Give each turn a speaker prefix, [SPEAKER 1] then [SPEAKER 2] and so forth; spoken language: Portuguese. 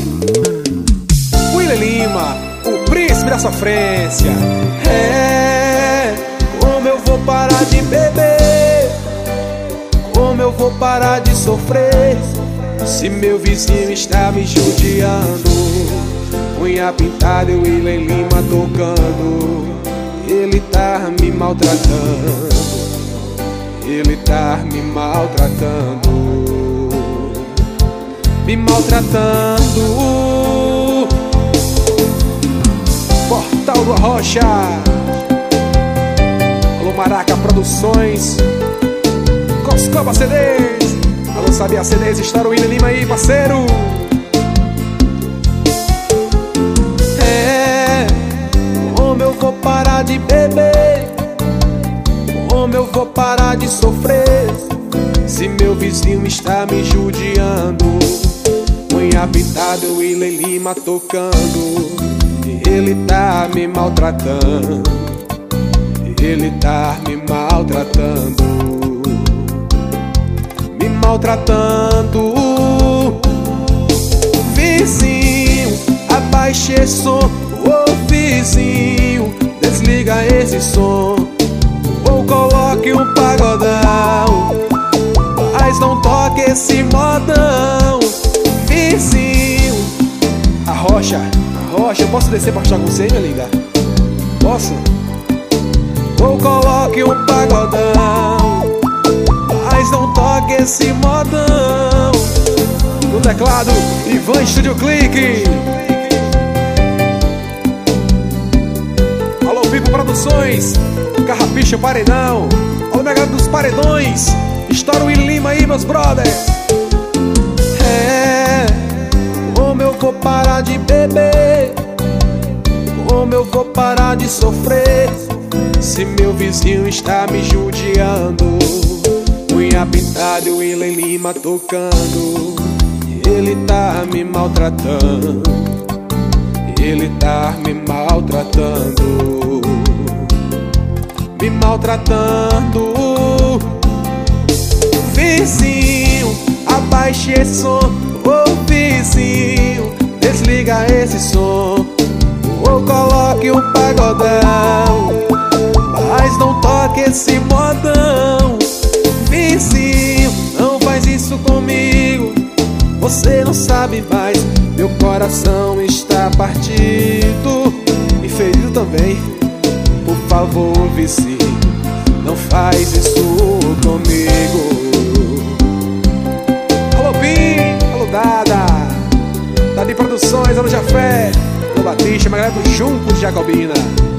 [SPEAKER 1] William Lima, o príncipe da sofrência.
[SPEAKER 2] Como eu vou parar de beber? Como eu vou parar de sofrer? Se meu vizinho está me judiando, unha pintada e William Lima tocando. Ele tá me maltratando, ele tá me maltratando, me maltratando.
[SPEAKER 1] Portal do Arrocha, alô Maraca Produções, Coscoba CDs, alô Sabia CDs, estoura o William Lima aí, parceiro.
[SPEAKER 2] Como eu vou parar de beber? Como eu vou parar de sofrer? Se meu vizinho está me judiando, unha pintada, William Lima tocando. Ele tá me maltratando, ele tá me maltratando, me maltratando. Vizinho, abaixe esse som. Ô vizinho, desliga esse som, ou coloque um pagodão, mas não toque esse modão. Vizinho,
[SPEAKER 1] Arrocha, eu posso descer pra achar com você, minha linda? Posso?
[SPEAKER 2] ou coloque um pagodão, mas não toque esse modão.
[SPEAKER 1] No teclado, Ivan Estúdio Clique. Alô Pipo Produções, Carrapicho Paredão, alô Mega dos Paredões, estoura o William Lima aí, meus brothers.
[SPEAKER 2] Como eu vou parar de beber? Como eu vou parar de sofrer? Se meu vizinho está me judiando, unha pintada e William Lima tocando. Ele tá me maltratando, ele tá me maltratando, me maltratando. Vizinho, abaixe esse som. Ô vizinho, desliga esse som, ou coloque um pagodão, mas não toque esse modão. Vizinho, não faz isso comigo, você não sabe mais, meu coração está partido e ferido também. Por favor, vizinho, não faz isso comigo.
[SPEAKER 1] Alô Pim, alô Dada de Produções, alô Jafé, alô Batista, Magalhães do Junco de Jacobina.